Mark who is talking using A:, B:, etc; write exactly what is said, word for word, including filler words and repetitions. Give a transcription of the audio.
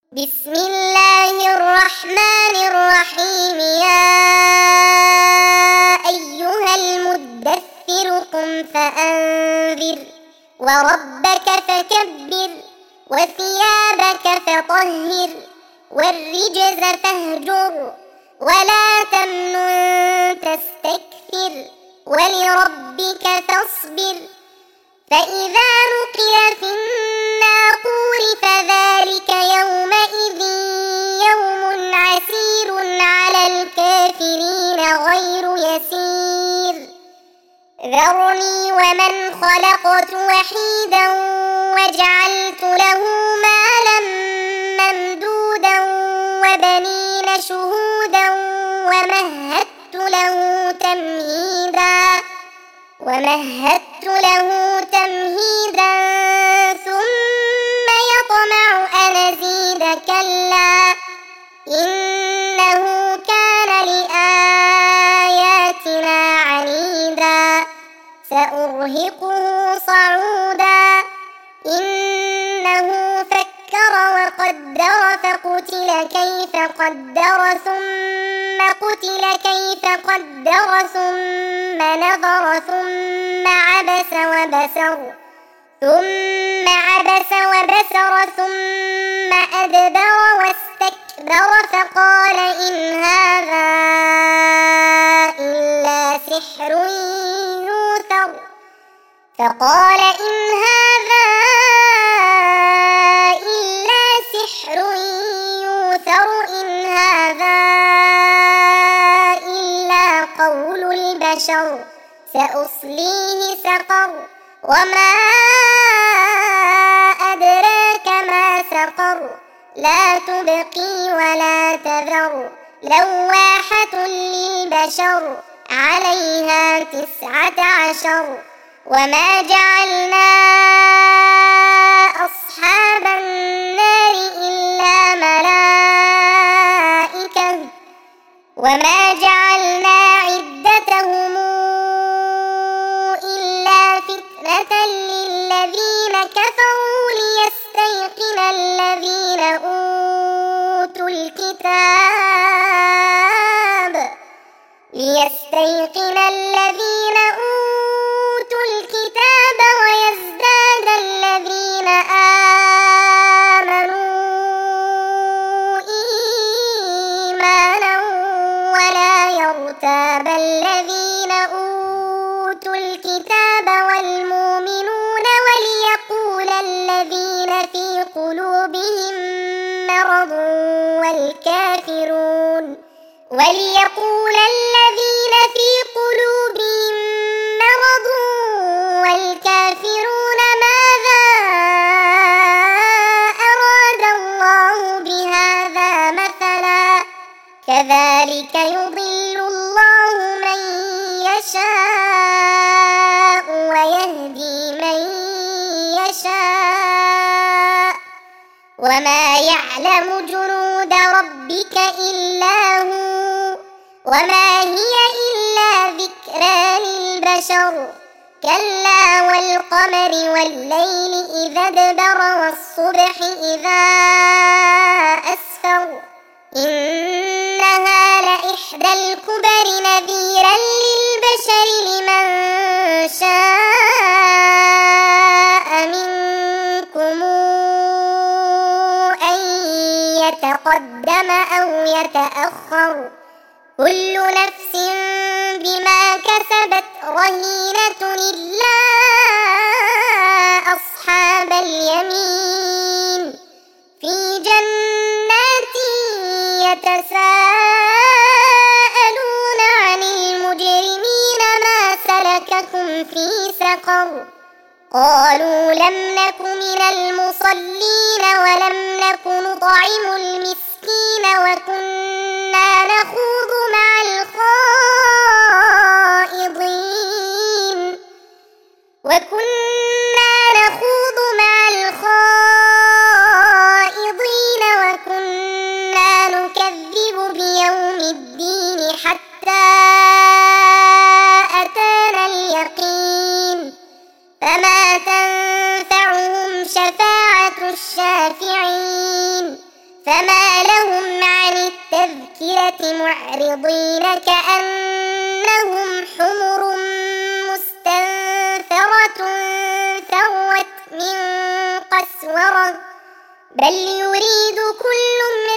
A: بسم الله الرحمن الرحيم. يا أيها المدثر قم فأنذر وربك فكبر وثيابك فطهر والرجز فاهجر ولا تمنن تستكثر ولربك فاصبر. فإذا نقر في الناقور فذلك يومئذ يوم عسير على الكافرين غير يسير. ذرني ومن خلقت وحيدا وجعلت له مالا ممدودا وبنين شهودا ومهدت له تمهيدا ومهدت له تمهيدا ثم يطمع أن أزيد كلا إنه كان لآياتنا عنيدا سأرهقه صعودا. إنه فكر وقدر فقتل كيف قدر ثم قتل كيف قدر ثم نظر ثم عبس وبسر ثم عبس وبسر ثم أدبر واستكبر فقال إن هذا إلا سحر يؤثر فقال إن هذا إلا سحر يؤثر إن هذا إلا قول البشر سأصليه سقر وما أدراك ما سقر لا تبقي ولا تذر لواحة للبشر عليها تسعة عشر. وما جعلنا أصحاب النار إلا ملائكة وما جعلنا عدتهم إلا فتنة للذين كفروا ليستيقن الذين أوتوا الكتاب ليستيقن الذين أوتوا الكتاب ويزداد الذين آمنوا إيمانا ولا يرتاب الذين أوتوا الكتاب والمؤمنون وليقول الذين في قلوبهم مرض والكافرون وليقول الذين في قلوبهم مرض والكافرون ماذا أراد الله بهذا مثلا كذلك يضل الله من يشاء ويهدي من يشاء وما يعلم جنود ربك إلا هو وما هي إلا ذكرى للبشر. كلا والقمر والليل إذا ادبر والصبح إذا أسفر إنها لإحدى الكبر نذيرا للبشر لمن شاء منكم أن يتقدم أو يتأخر كل نفس بما كسبت رهينة إلا أصحاب اليمين في جنات يتساءلون عن المجرمين ما سلككم في سقر قالوا لم نك من المصلين ولم نك نطعم المسكين وكنا نخوض مع الخائضين وكنا نخوض مع الخائضين وكنا نكذب بيوم الدين حتى أتانا اليقين فما تنفعهم شفاعة الشافعين فما لهم عن التذكرة معرضين كأنهم حمر مستنفرة فرت من قسورة بل يريد كل